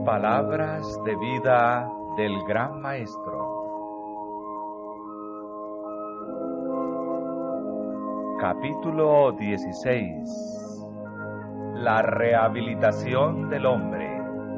Palabras de vida del Gran Maestro. Capítulo 16. La rehabilitación del hombre.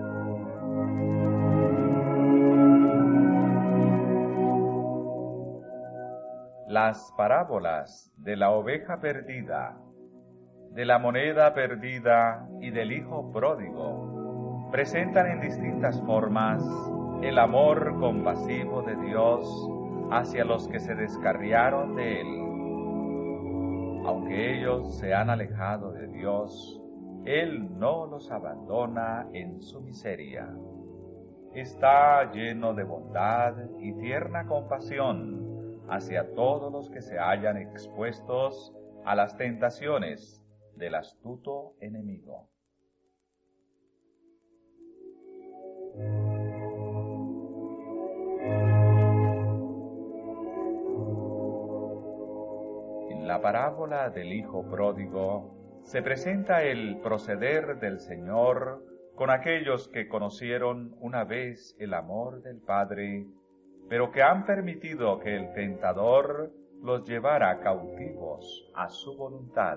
Las parábolas de la oveja perdida, de la moneda perdida y del hijo pródigo presentan en distintas formas el amor compasivo de Dios hacia los que se descarriaron de Él. Aunque ellos se han alejado de Dios, Él no los abandona en su miseria. Está lleno de bondad y tierna compasión hacia todos los que se hallan expuestos a las tentaciones del astuto enemigo. En la parábola del hijo pródigo se presenta el proceder del Señor con aquellos que conocieron una vez el amor del Padre, pero que han permitido que el tentador los llevara cautivos a su voluntad.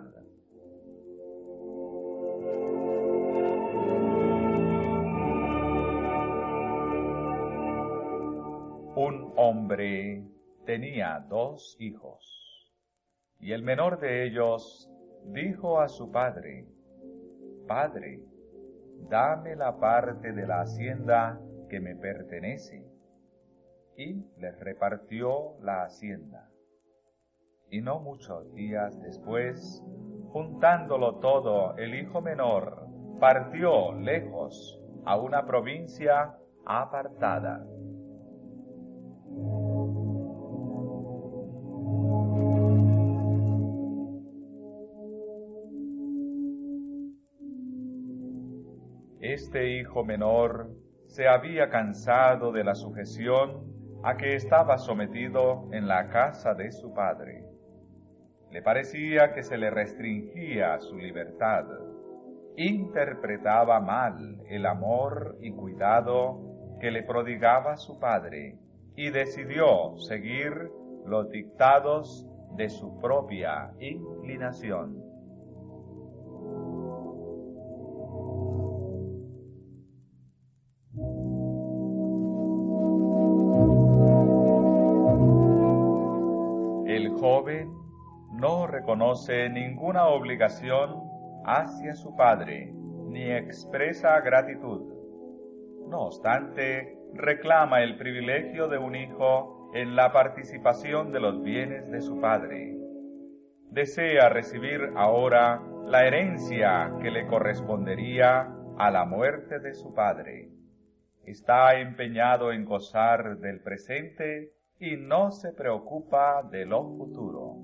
Un hombre tenía 2 hijos, y el menor de ellos dijo a su padre: «Padre, dame la parte de la hacienda que me pertenece». Y les repartió la hacienda. Y no muchos días después, juntándolo todo, el hijo menor partió lejos a una provincia apartada. Este hijo menor se había cansado de la sujeción a que estaba sometido en la casa de su padre. Le parecía que se le restringía su libertad. Interpretaba mal el amor y cuidado que le prodigaba su padre y decidió seguir los dictados de su propia inclinación. El joven no reconoce ninguna obligación hacia su padre, ni expresa gratitud. No obstante, reclama el privilegio de un hijo en la participación de los bienes de su padre. Desea recibir ahora la herencia que le correspondería a la muerte de su padre. Está empeñado en gozar del presente y no se preocupa de lo futuro.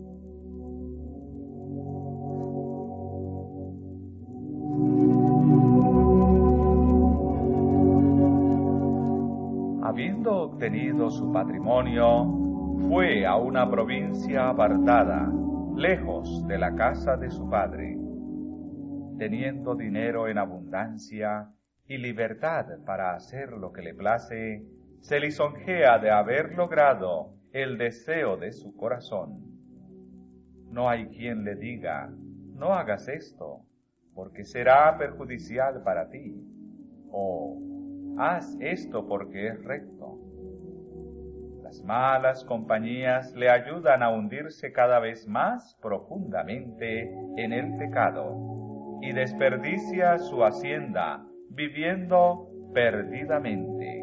Habiendo obtenido su patrimonio, fue a una provincia apartada, lejos de la casa de su padre. Teniendo dinero en abundancia y libertad para hacer lo que le place, se lisonjea de haber logrado el deseo de su corazón. No hay quien le diga: «No hagas esto, porque será perjudicial para ti», o «Haz esto porque es recto». Las malas compañías le ayudan a hundirse cada vez más profundamente en el pecado y desperdicia su hacienda viviendo perdidamente.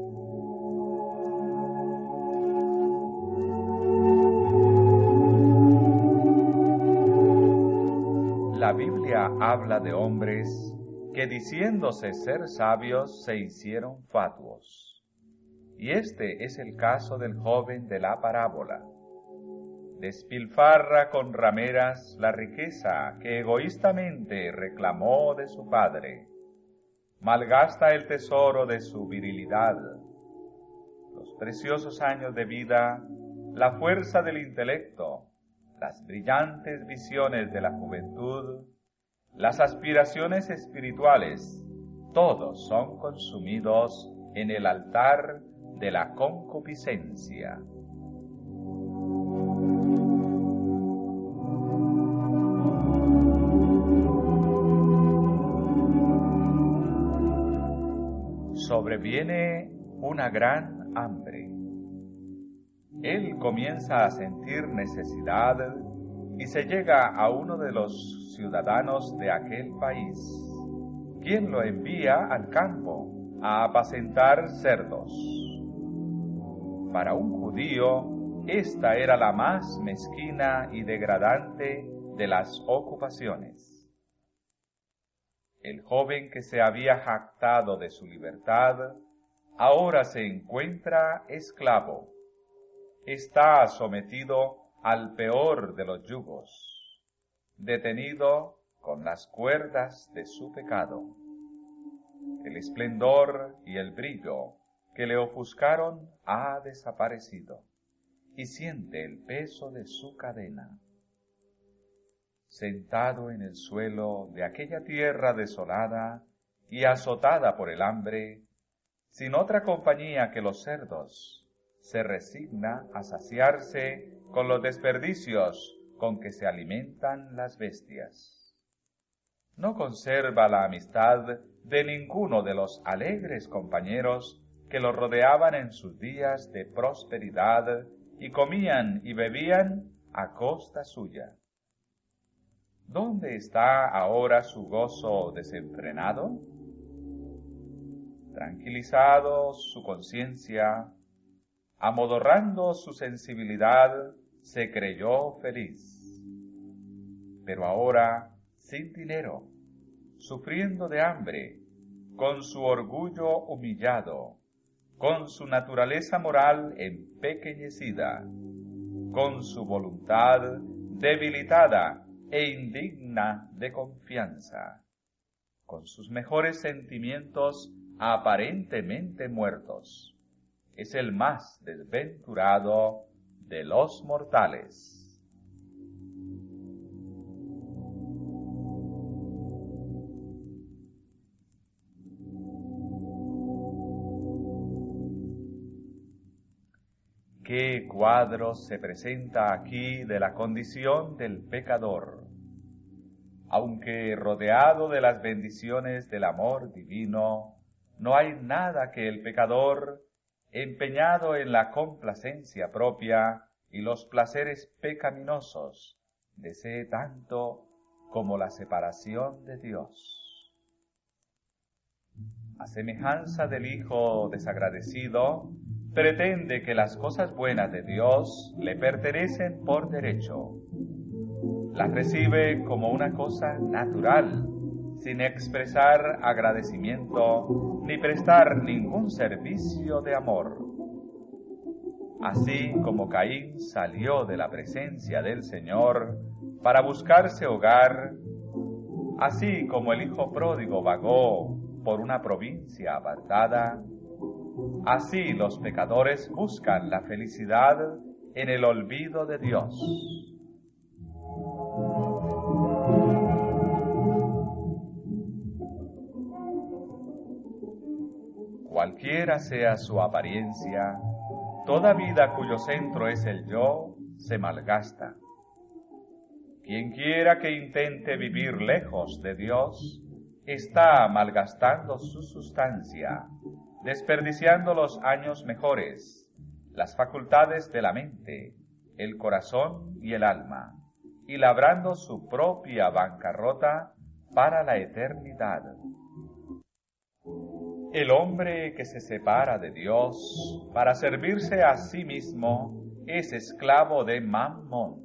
La Biblia habla de hombres que diciéndose ser sabios se hicieron fatuos. Y este es el caso del joven de la parábola. Despilfarra con rameras la riqueza que egoístamente reclamó de su padre. Malgasta el tesoro de su virilidad, los preciosos años de vida, la fuerza del intelecto, las brillantes visiones de la juventud, las aspiraciones espirituales todos son consumidos en el altar de la concupiscencia. Sobreviene una gran hambre. Él comienza a sentir necesidad y se llega a uno de los ciudadanos de aquel país, quien lo envía al campo a apacentar cerdos. Para un judío, esta era la más mezquina y degradante de las ocupaciones. El joven que se había jactado de su libertad, ahora se encuentra esclavo. Está sometido al peor de los yugos, detenido con las cuerdas de su pecado. El esplendor y el brillo que le ofuscaron ha desaparecido, y siente el peso de su cadena. Sentado en el suelo de aquella tierra desolada y azotada por el hambre, sin otra compañía que los cerdos, se resigna a saciarse con los desperdicios con que se alimentan las bestias. No conserva la amistad de ninguno de los alegres compañeros que lo rodeaban en sus días de prosperidad y comían y bebían a costa suya. ¿Dónde está ahora su gozo desenfrenado? Tranquilizado su conciencia, amodorrando su sensibilidad, se creyó feliz. Pero ahora, sin dinero, sufriendo de hambre, con su orgullo humillado, con su naturaleza moral empequeñecida, con su voluntad debilitada e indigna de confianza, con sus mejores sentimientos aparentemente muertos, es el más desventurado de los mortales. ¿Qué cuadro se presenta aquí de la condición del pecador? Aunque rodeado de las bendiciones del amor divino, no hay nada que el pecador, empeñado en la complacencia propia y los placeres pecaminosos, desee tanto como la separación de Dios. A semejanza del hijo desagradecido, pretende que las cosas buenas de Dios le pertenecen por derecho. Las recibe como una cosa natural, sin expresar agradecimiento ni prestar ningún servicio de amor. Así como Caín salió de la presencia del Señor para buscarse hogar, así como el hijo pródigo vagó por una provincia apartada, así los pecadores buscan la felicidad en el olvido de Dios. Cualquiera sea su apariencia, toda vida cuyo centro es el yo se malgasta. Quien quiera que intente vivir lejos de Dios, está malgastando su sustancia, desperdiciando los años mejores, las facultades de la mente, el corazón y el alma, y labrando su propia bancarrota para la eternidad. El hombre que se separa de Dios para servirse a sí mismo es esclavo de Mammón.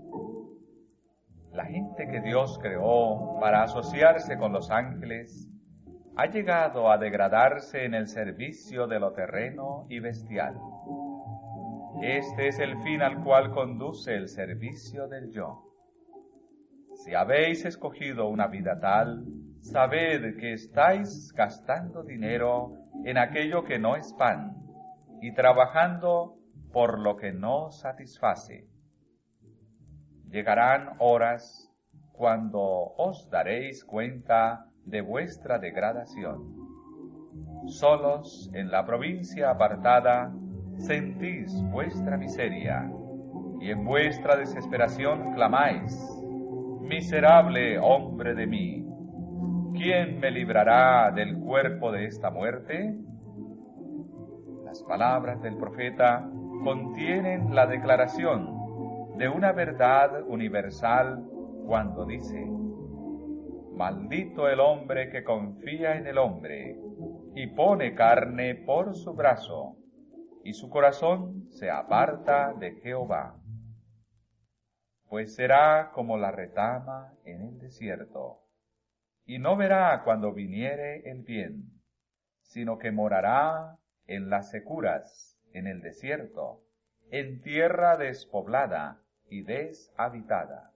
La gente que Dios creó para asociarse con los ángeles ha llegado a degradarse en el servicio de lo terreno y bestial. Este es el fin al cual conduce el servicio del yo. Si habéis escogido una vida tal, sabed que estáis gastando dinero en aquello que no es pan y trabajando por lo que no satisface. Llegarán horas cuando os daréis cuenta de vuestra degradación. Solos en la provincia apartada sentís vuestra miseria, y en vuestra desesperación clamáis: miserable hombre de mí, ¿quién me librará del cuerpo de esta muerte? Las palabras del profeta contienen la declaración de una verdad universal cuando dice: maldito el hombre que confía en el hombre y pone carne por su brazo, y su corazón se aparta de Jehová. Pues será como la retama en el desierto, y no verá cuando viniere el bien, sino que morará en las securas, en el desierto, en tierra despoblada y deshabitada.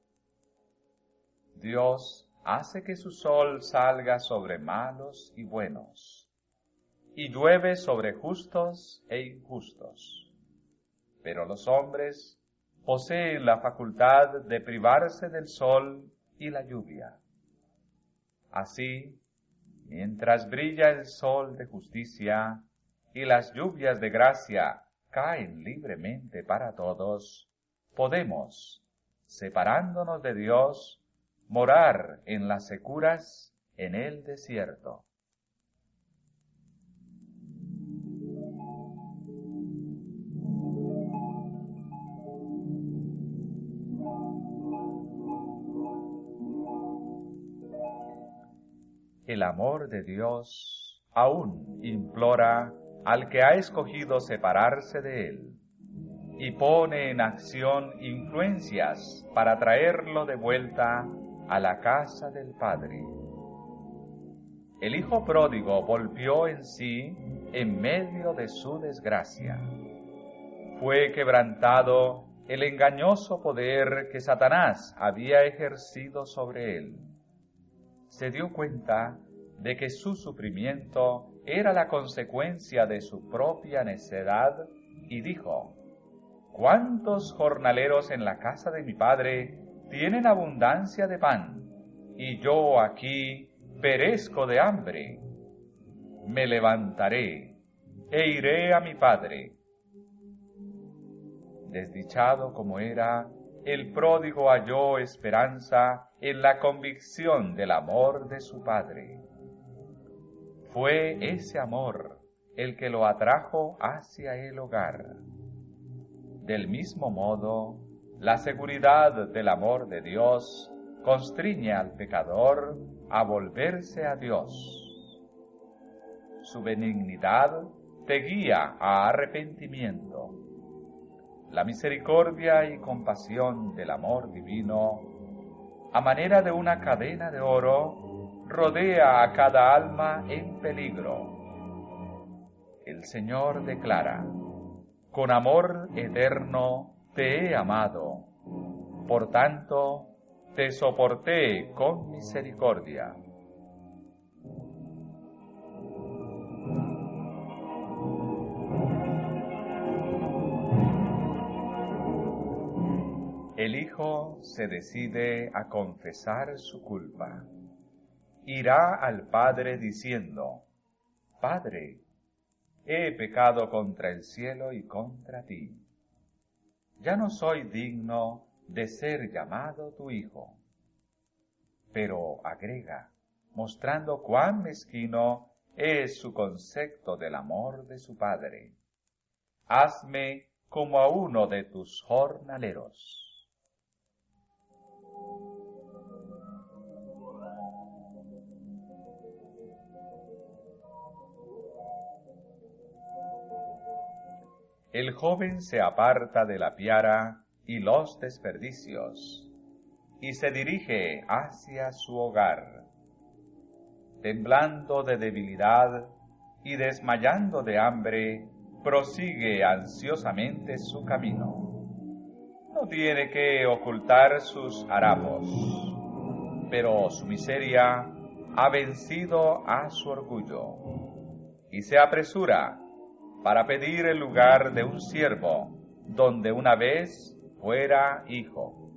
Dios hace que su sol salga sobre malos y buenos, y llueve sobre justos e injustos. Pero los hombres poseen la facultad de privarse del sol y la lluvia. Así, mientras brilla el sol de justicia y las lluvias de gracia caen libremente para todos, podemos, separándonos de Dios, morar en las securas en el desierto. El amor de Dios aún implora al que ha escogido separarse de Él, y pone en acción influencias para traerlo de vuelta a la casa del Padre. El hijo pródigo volvió en sí en medio de su desgracia. Fue quebrantado el engañoso poder que Satanás había ejercido sobre él. Se dio cuenta de que su sufrimiento era la consecuencia de su propia necedad y dijo: ¿cuántos jornaleros en la casa de mi padre tienen abundancia de pan, y yo aquí perezco de hambre? Me levantaré e iré a mi padre. Desdichado como era, el pródigo halló esperanza en la convicción del amor de su padre. Fue ese amor el que lo atrajo hacia el hogar. Del mismo modo, la seguridad del amor de Dios constriñe al pecador a volverse a Dios. Su benignidad te guía a arrepentimiento. La misericordia y compasión del amor divino, a manera de una cadena de oro, rodea a cada alma en peligro. El Señor declara: con amor eterno te he amado, por tanto te soporté con misericordia. El Hijo se decide a confesar su culpa. Irá al Padre diciendo: Padre, he pecado contra el cielo y contra ti. Ya no soy digno de ser llamado tu hijo. Pero agrega, mostrando cuán mezquino es su concepto del amor de su Padre: hazme como a uno de tus jornaleros. El joven se aparta de la piara y los desperdicios, y se dirige hacia su hogar. Temblando de debilidad y desmayando de hambre, prosigue ansiosamente su camino. No tiene que ocultar sus harapos, pero su miseria ha vencido a su orgullo, y se apresura para pedir el lugar de un siervo, donde una vez fuera hijo.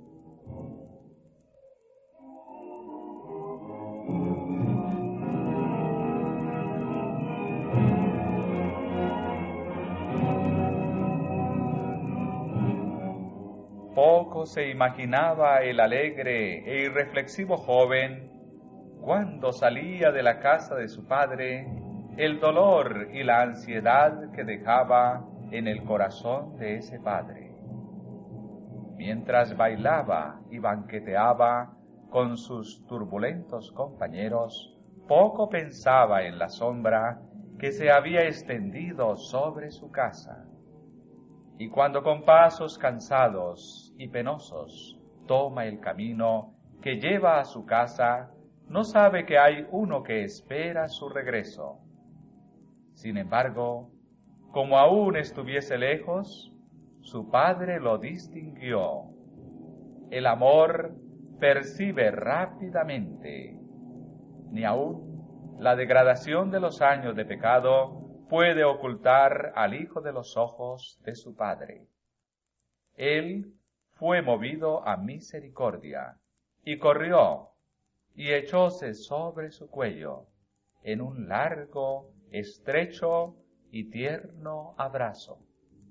Poco se imaginaba el alegre e irreflexivo joven, cuando salía de la casa de su padre, el dolor y la ansiedad que dejaba en el corazón de ese padre. Mientras bailaba y banqueteaba con sus turbulentos compañeros, poco pensaba en la sombra que se había extendido sobre su casa. Y cuando con pasos cansados y penosos toma el camino que lleva a su casa, no sabe que hay uno que espera su regreso. Sin embargo, como aún estuviese lejos, su padre lo distinguió. El amor percibe rápidamente. Ni aún la degradación de los años de pecado puede ocultar al hijo de los ojos de su padre. Él fue movido a misericordia y corrió y echóse sobre su cuello en un largo, estrecho y tierno abrazo.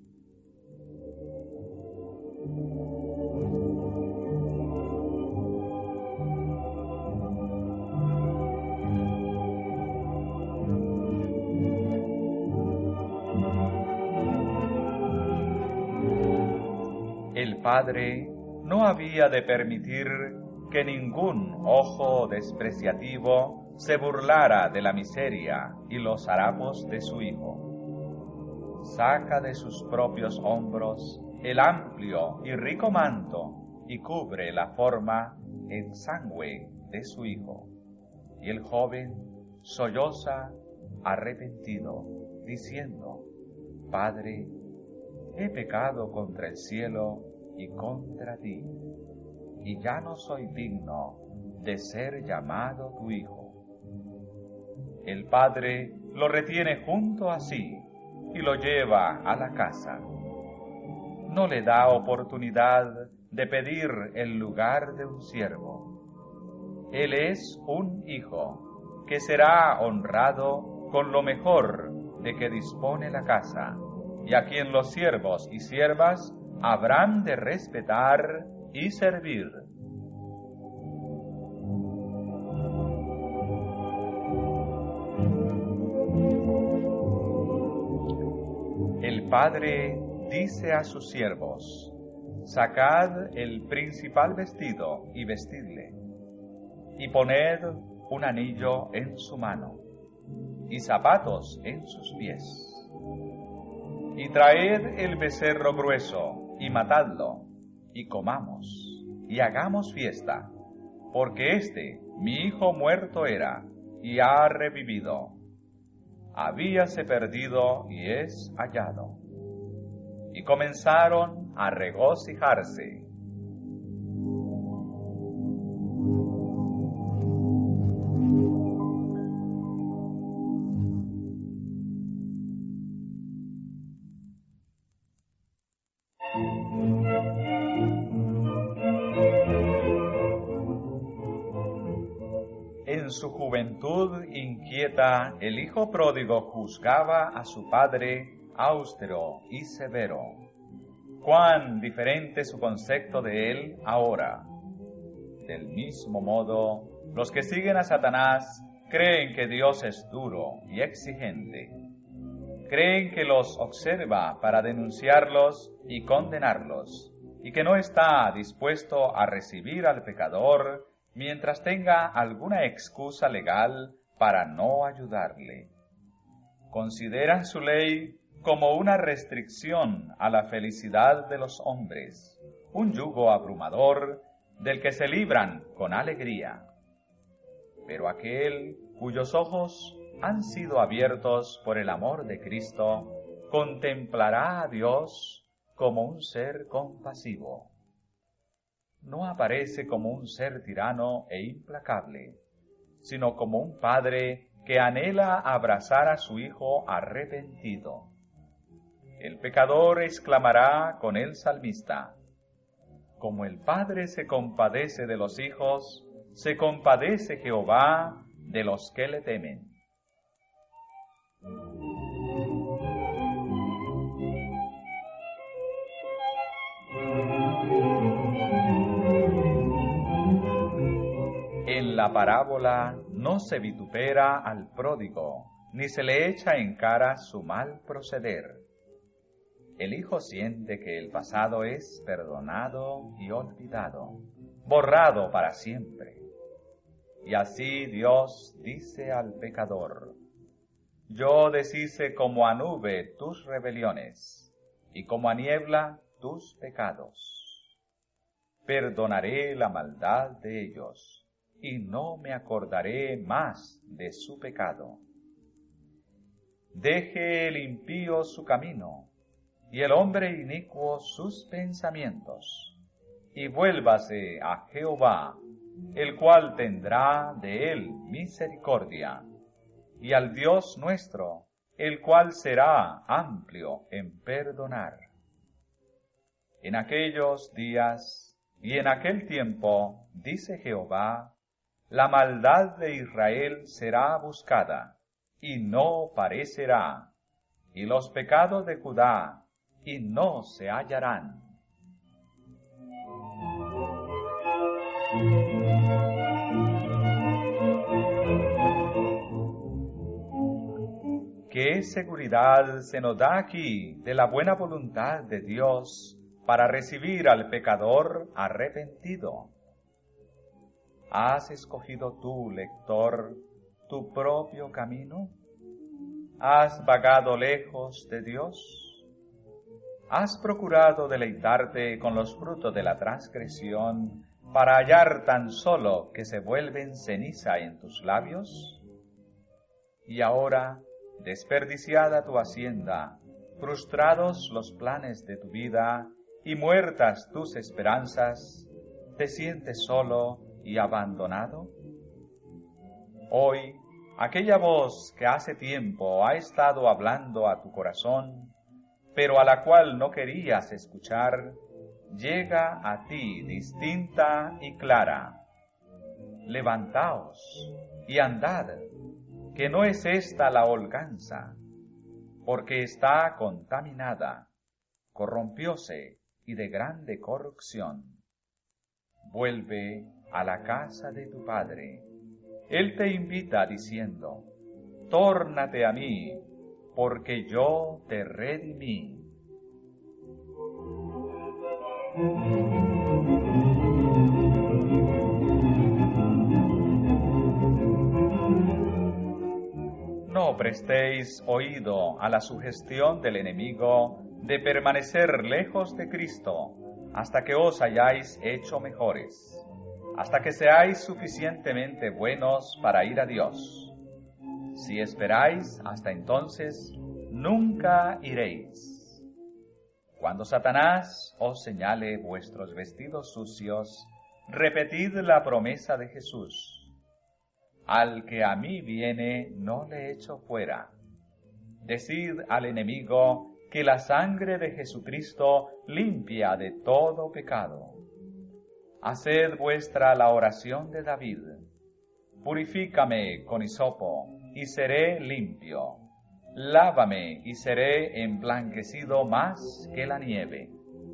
El padre no había de permitir que ningún ojo despreciativo se burlara de la miseria y los harapos de su hijo. Saca de sus propios hombros el amplio y rico manto y cubre la forma exangüe de su hijo. Y el joven solloza arrepentido, diciendo: Padre, he pecado contra el cielo y contra ti, y ya no soy digno de ser llamado tu hijo. El padre lo retiene junto a sí y lo lleva a la casa. No le da oportunidad de pedir el lugar de un siervo. Él es un hijo que será honrado con lo mejor de que dispone la casa, y a quien los siervos y siervas habrán de respetar y servir. El padre dice a sus siervos: sacad el principal vestido y vestidle, y poned un anillo en su mano, y zapatos en sus pies. Y traed el becerro grueso, y matadlo, y comamos, y hagamos fiesta, porque mi hijo muerto era, y ha revivido. Habíase perdido, y es hallado. Y comenzaron a regocijarse. En su juventud inquieta, el hijo pródigo juzgaba a su padre austero y severo. Cuán diferente su concepto de él ahora. Del mismo modo, los que siguen a Satanás creen que Dios es duro y exigente. Creen que los observa para denunciarlos y condenarlos, y que no está dispuesto a recibir al pecador mientras tenga alguna excusa legal para no ayudarle. Consideran su ley como una restricción a la felicidad de los hombres, un yugo abrumador del que se libran con alegría. Pero aquel cuyos ojos han sido abiertos por el amor de Cristo, contemplará a Dios como un ser compasivo. No aparece como un ser tirano e implacable, sino como un padre que anhela abrazar a su hijo arrepentido. El pecador exclamará con el salmista: como el padre se compadece de los hijos, se compadece Jehová de los que le temen. En la parábola no se vitupera al pródigo, ni se le echa en cara su mal proceder. El hijo siente que el pasado es perdonado y olvidado, borrado para siempre. Y así Dios dice al pecador: yo deshice como a nube tus rebeliones, y como a niebla tus pecados. Perdonaré la maldad de ellos, y no me acordaré más de su pecado. Deje el impío su camino, y el hombre inicuo sus pensamientos, y vuélvase a Jehová, el cual tendrá de él misericordia, y al Dios nuestro, el cual será amplio en perdonar. En aquellos días y en aquel tiempo, dice Jehová, la maldad de Israel será buscada, y no parecerá, y los pecados de Judá, y no se hallarán. ¿Qué seguridad se nos da aquí de la buena voluntad de Dios para recibir al pecador arrepentido? ¿Has escogido tú, lector, tu propio camino? ¿Has vagado lejos de Dios? ¿Has procurado deleitarte con los frutos de la transgresión para hallar tan solo que se vuelven ceniza en tus labios? Y ahora, desperdiciada tu hacienda, frustrados los planes de tu vida y muertas tus esperanzas, ¿te sientes solo y abandonado? Hoy, aquella voz que hace tiempo ha estado hablando a tu corazón, pero a la cual no querías escuchar, llega a ti distinta y clara. Levantaos y andad, que no es esta la holganza, porque está contaminada, corrompióse y de grande corrupción. Vuelve a la casa de tu Padre. Él te invita diciendo: tórnate a mí, porque yo te redimí. No prestéis oído a la sugestión del enemigo de permanecer lejos de Cristo hasta que os hayáis hecho mejores, hasta que seáis suficientemente buenos para ir a Dios. Si esperáis hasta entonces, nunca iréis. Cuando Satanás os señale vuestros vestidos sucios, repetid la promesa de Jesús: al que a mí viene, no le echo fuera. Decid al enemigo que la sangre de Jesucristo limpia de todo pecado. Haced vuestra la oración de David: purifícame con hisopo, y seré limpio. Lávame, y seré emblanquecido más que la nieve.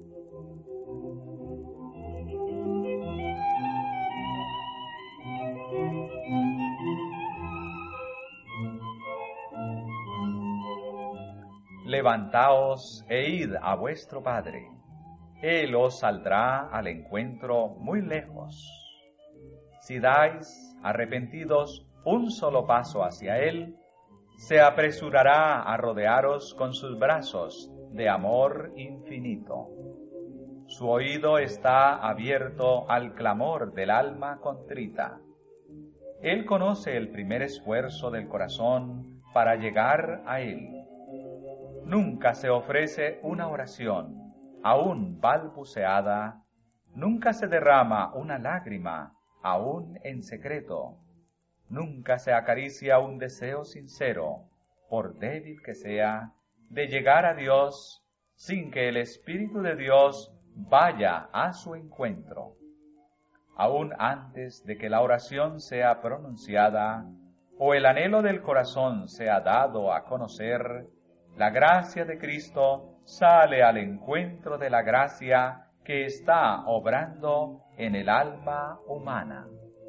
Levantaos e id a vuestro Padre. Él os saldrá al encuentro muy lejos. Si dais, arrepentidos, un solo paso hacia Él, se apresurará a rodearos con sus brazos de amor infinito. Su oído está abierto al clamor del alma contrita. Él conoce el primer esfuerzo del corazón para llegar a Él. Nunca se ofrece una oración, aún balbuceada, nunca se derrama una lágrima, aún en secreto, nunca se acaricia un deseo sincero, por débil que sea, de llegar a Dios sin que el Espíritu de Dios vaya a su encuentro. Aún antes de que la oración sea pronunciada o el anhelo del corazón sea dado a conocer, la gracia de Cristo sale al encuentro de la gracia que está obrando en el alma humana.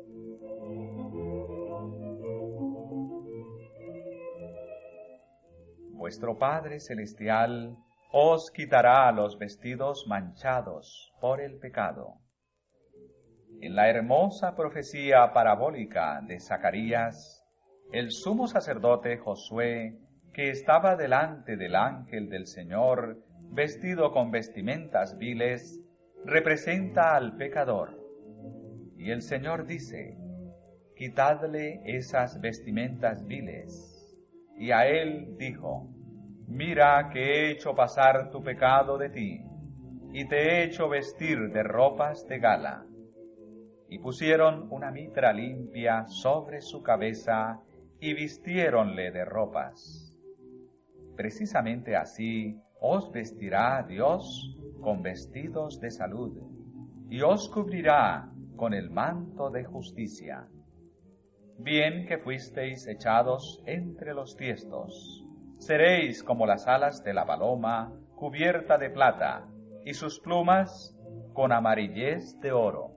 Vuestro Padre Celestial os quitará los vestidos manchados por el pecado. En la hermosa profecía parabólica de Zacarías, el sumo sacerdote Josué, que estaba delante del ángel del Señor, vestido con vestimentas viles, representa al pecador. Y el Señor dice: quitadle esas vestimentas viles. Y a él dijo: mira que he hecho pasar tu pecado de ti, y te he hecho vestir de ropas de gala. Y pusieron una mitra limpia sobre su cabeza, y vistiéronle de ropas. Precisamente así os vestirá Dios con vestidos de salud, y os cubrirá con el manto de justicia. Bien que fuisteis echados entre los tiestos, seréis como las alas de la paloma, cubierta de plata, y sus plumas con amarillez de oro.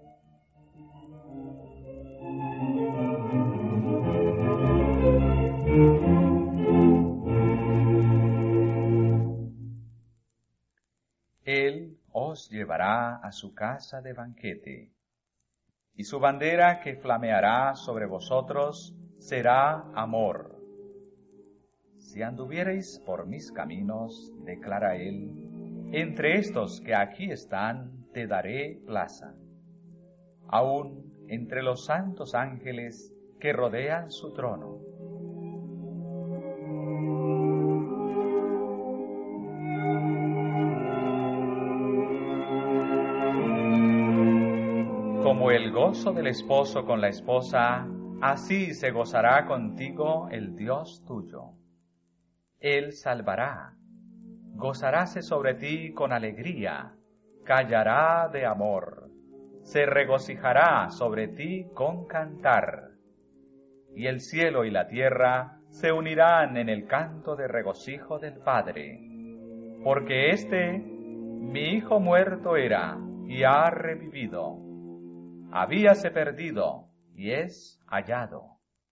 Él os llevará a su casa de banquete, y su bandera que flameará sobre vosotros será amor. Si anduviereis por mis caminos, declara él, entre estos que aquí están te daré plaza. Aún entre los santos ángeles que rodean su trono. Como el gozo del esposo con la esposa, así se gozará contigo el Dios tuyo. Él salvará, gozaráse sobre ti con alegría, callará de amor, se regocijará sobre ti con cantar. Y el cielo y la tierra se unirán en el canto de regocijo del Padre, porque mi hijo muerto era, y ha revivido. Habíase perdido, y es hallado.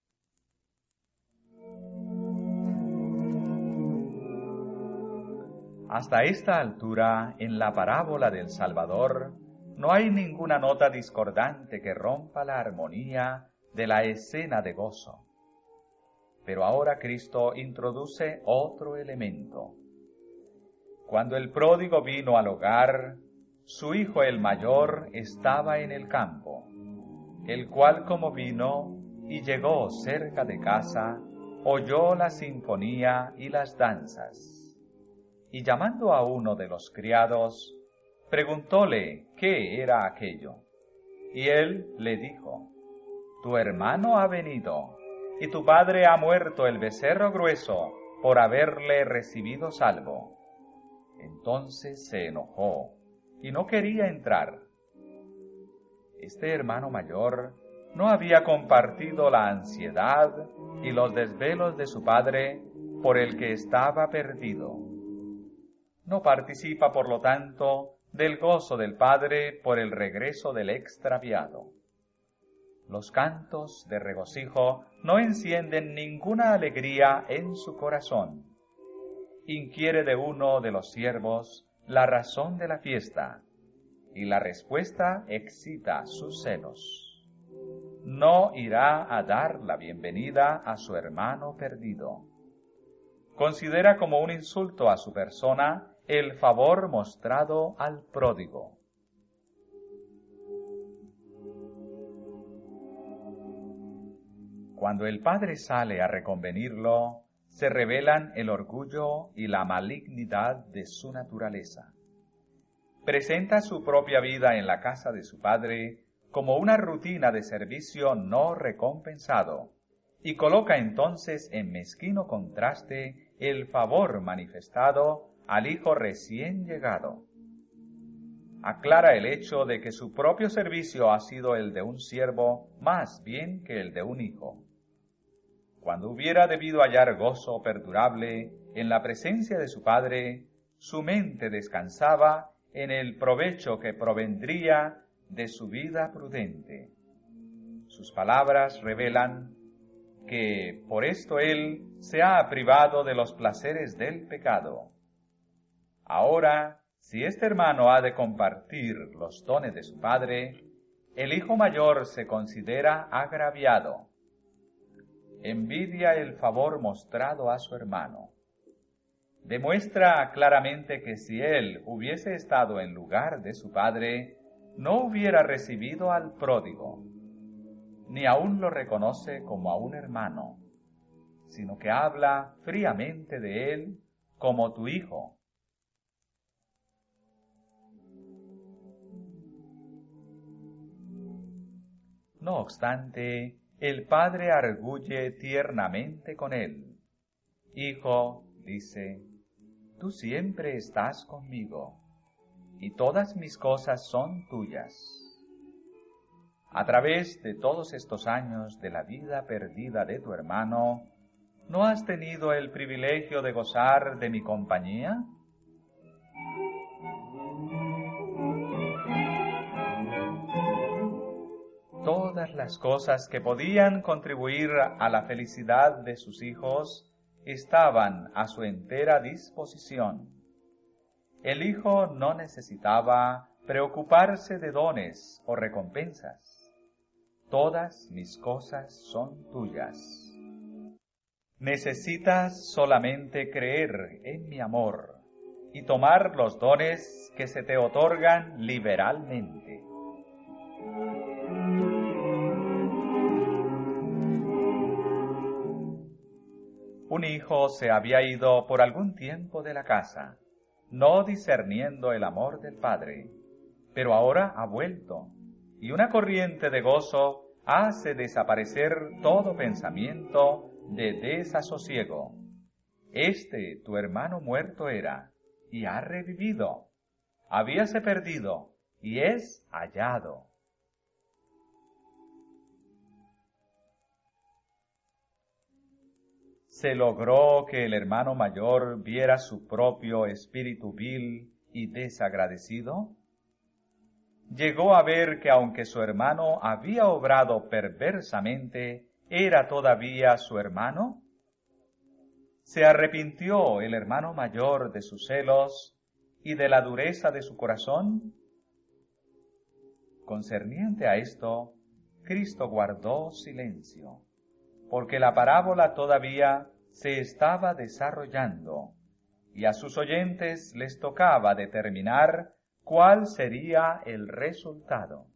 Hasta esta altura, en la parábola del Salvador, no hay ninguna nota discordante que rompa la armonía de la escena de gozo. Pero ahora Cristo introduce otro elemento. Cuando el pródigo vino al hogar, su hijo el mayor estaba en el campo, el cual como vino y llegó cerca de casa, oyó la sinfonía y las danzas. Y llamando a uno de los criados, preguntóle qué era aquello. Y él le dijo: tu hermano ha venido, y tu padre ha muerto el becerro grueso por haberle recibido salvo. Entonces se enojó y no quería entrar. Este hermano mayor no había compartido la ansiedad y los desvelos de su padre por el que estaba perdido. No participa, por lo tanto, del gozo del Padre por el regreso del extraviado. Los cantos de regocijo no encienden ninguna alegría en su corazón. Inquiere de uno de los siervos la razón de la fiesta, y la respuesta excita sus celos. No irá a dar la bienvenida a su hermano perdido. Considera como un insulto a su persona el favor mostrado al pródigo. Cuando el padre sale a reconvenirlo, se revelan el orgullo y la malignidad de su naturaleza. Presenta su propia vida en la casa de su padre como una rutina de servicio no recompensado, y coloca entonces en mezquino contraste el favor manifestado al hijo recién llegado. Aclara el hecho de que su propio servicio ha sido el de un siervo más bien que el de un hijo. Cuando hubiera debido hallar gozo perdurable en la presencia de su padre, su mente descansaba en el provecho que provendría de su vida prudente. Sus palabras revelan que por esto él se ha privado de los placeres del pecado. Ahora, si este hermano ha de compartir los dones de su padre, el hijo mayor se considera agraviado. Envidia el favor mostrado a su hermano. Demuestra claramente que si él hubiese estado en lugar de su padre, no hubiera recibido al pródigo, ni aún lo reconoce como a un hermano, sino que habla fríamente de él como tu hijo. No obstante, el padre arguye tiernamente con él. Hijo, dice, tú siempre estás conmigo, y todas mis cosas son tuyas. A través de todos estos años de la vida perdida de tu hermano, ¿no has tenido el privilegio de gozar de mi compañía? Todas las cosas que podían contribuir a la felicidad de sus hijos estaban a su entera disposición. El hijo no necesitaba preocuparse de dones o recompensas. Todas mis cosas son tuyas. Necesitas solamente creer en mi amor y tomar los dones que se te otorgan liberalmente. Un hijo se había ido por algún tiempo de la casa, no discerniendo el amor del padre, pero ahora ha vuelto, y una corriente de gozo hace desaparecer todo pensamiento de desasosiego. Este tu hermano muerto era, y ha revivido. Habíase perdido, y es hallado. Se logró que el hermano mayor viera su propio espíritu vil y desagradecido. Llegó a ver que aunque su hermano había obrado perversamente, ¿era todavía su hermano? ¿Se arrepintió el hermano mayor de sus celos y de la dureza de su corazón? Concerniente a esto, Cristo guardó silencio, porque la parábola todavía se estaba desarrollando, y a sus oyentes les tocaba determinar cuál sería el resultado.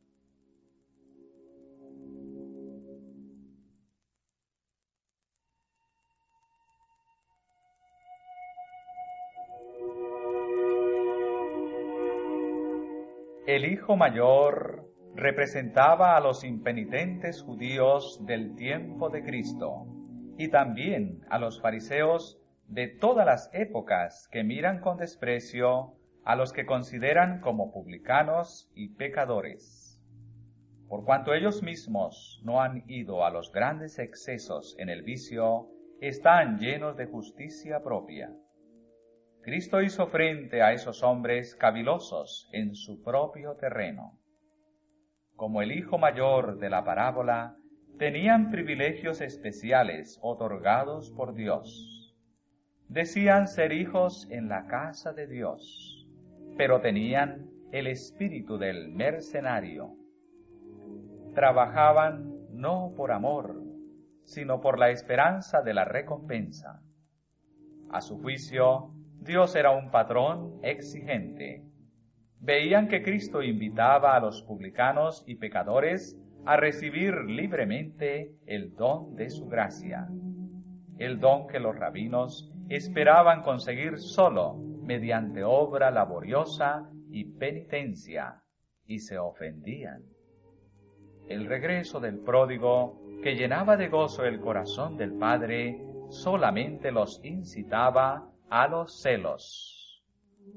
El hijo mayor representaba a los impenitentes judíos del tiempo de Cristo y también a los fariseos de todas las épocas que miran con desprecio a los que consideran como publicanos y pecadores. Por cuanto ellos mismos no han ido a los grandes excesos en el vicio, están llenos de justicia propia. Cristo hizo frente a esos hombres cavilosos en su propio terreno. Como el hijo mayor de la parábola, tenían privilegios especiales otorgados por Dios. Decían ser hijos en la casa de Dios, pero tenían el espíritu del mercenario. Trabajaban no por amor, sino por la esperanza de la recompensa. A su juicio, Dios era un patrón exigente. Veían que Cristo invitaba a los publicanos y pecadores a recibir libremente el don de su gracia, el don que los rabinos esperaban conseguir solo mediante obra laboriosa y penitencia, y se ofendían. El regreso del pródigo, que llenaba de gozo el corazón del Padre, solamente los incitaba a los celos.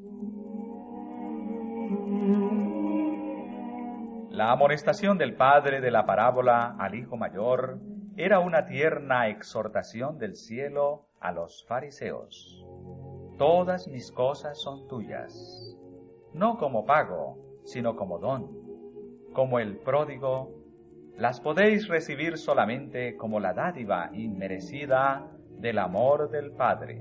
La amonestación del padre de la parábola al hijo mayor era una tierna exhortación del cielo a los fariseos. Todas mis cosas son tuyas, no como pago, sino como don. Como el pródigo, las podéis recibir solamente como la dádiva inmerecida del amor del Padre.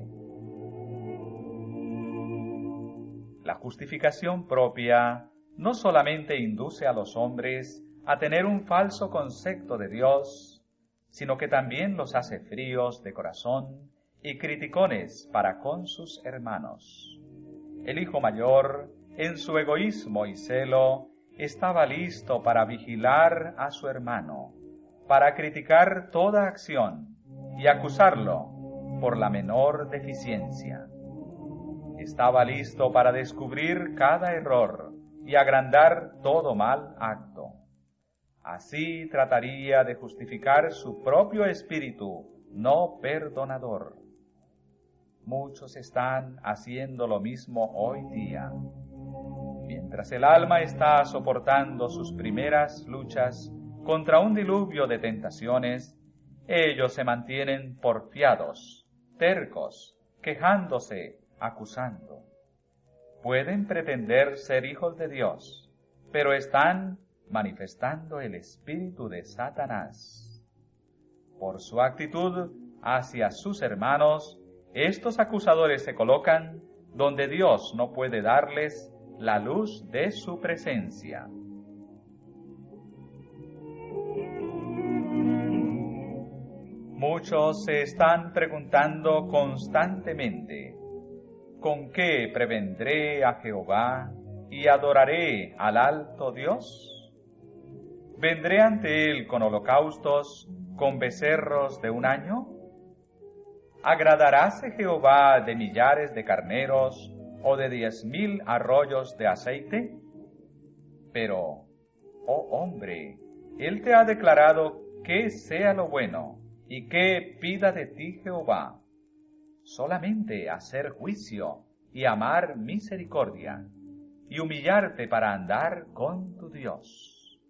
La justificación propia no solamente induce a los hombres a tener un falso concepto de Dios, sino que también los hace fríos de corazón y criticones para con sus hermanos. El hijo mayor, en su egoísmo y celo, estaba listo para vigilar a su hermano, para criticar toda acción y acusarlo por la menor deficiencia. Estaba listo para descubrir cada error y agrandar todo mal acto. Así trataría de justificar su propio espíritu no perdonador. Muchos están haciendo lo mismo hoy día. Mientras el alma está soportando sus primeras luchas contra un diluvio de tentaciones, ellos se mantienen porfiados, tercos, quejándose, acusando. Pueden pretender ser hijos de Dios, pero están manifestando el espíritu de Satanás. Por su actitud hacia sus hermanos, estos acusadores se colocan donde Dios no puede darles la luz de su presencia. Muchos se están preguntando constantemente, ¿con qué prevendré a Jehová y adoraré al alto Dios? ¿Vendré ante él con holocaustos, con becerros de un año? ¿Agradaráse Jehová de millares de carneros o de 10,000 arroyos de aceite? Pero, oh hombre, él te ha declarado qué sea lo bueno y qué pida de ti Jehová. Solamente hacer juicio y amar misericordia y humillarte para andar con tu Dios.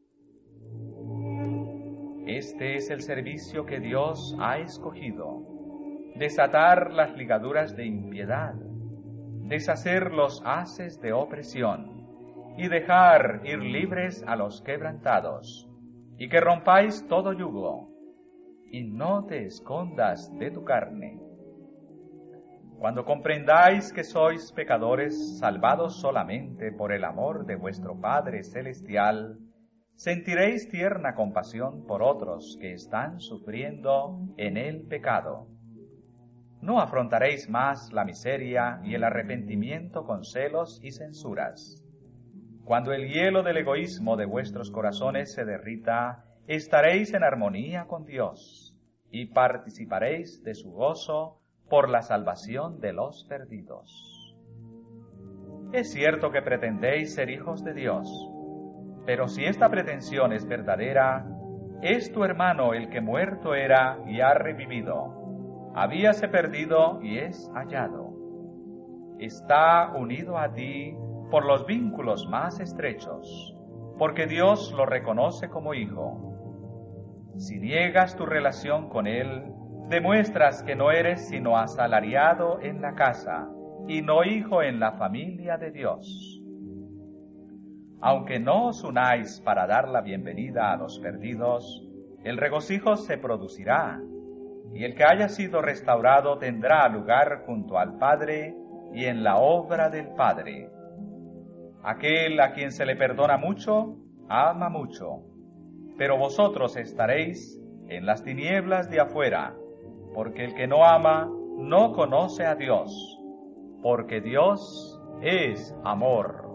Este es el servicio que Dios ha escogido: desatar las ligaduras de impiedad, deshacer los haces de opresión y dejar ir libres a los quebrantados, y que rompáis todo yugo, y no te escondas de tu carne. Cuando comprendáis que sois pecadores salvados solamente por el amor de vuestro Padre Celestial, sentiréis tierna compasión por otros que están sufriendo en el pecado. No afrontaréis más la miseria y el arrepentimiento con celos y censuras. Cuando el hielo del egoísmo de vuestros corazones se derrita, estaréis en armonía con Dios y participaréis de su gozo por la salvación de los perdidos. Es cierto que pretendéis ser hijos de Dios, pero si esta pretensión es verdadera, es tu hermano el que muerto era y ha revivido, habíase perdido y es hallado. Está unido a ti por los vínculos más estrechos, porque Dios lo reconoce como hijo. Si niegas tu relación con él, demuestras que no eres sino asalariado en la casa y no hijo en la familia de Dios. Aunque no os unáis para dar la bienvenida a los perdidos, el regocijo se producirá, y el que haya sido restaurado tendrá lugar junto al Padre y en la obra del Padre. Aquel a quien se le perdona mucho, ama mucho, pero vosotros estaréis en las tinieblas de afuera, porque el que no ama no conoce a Dios, porque Dios es amor.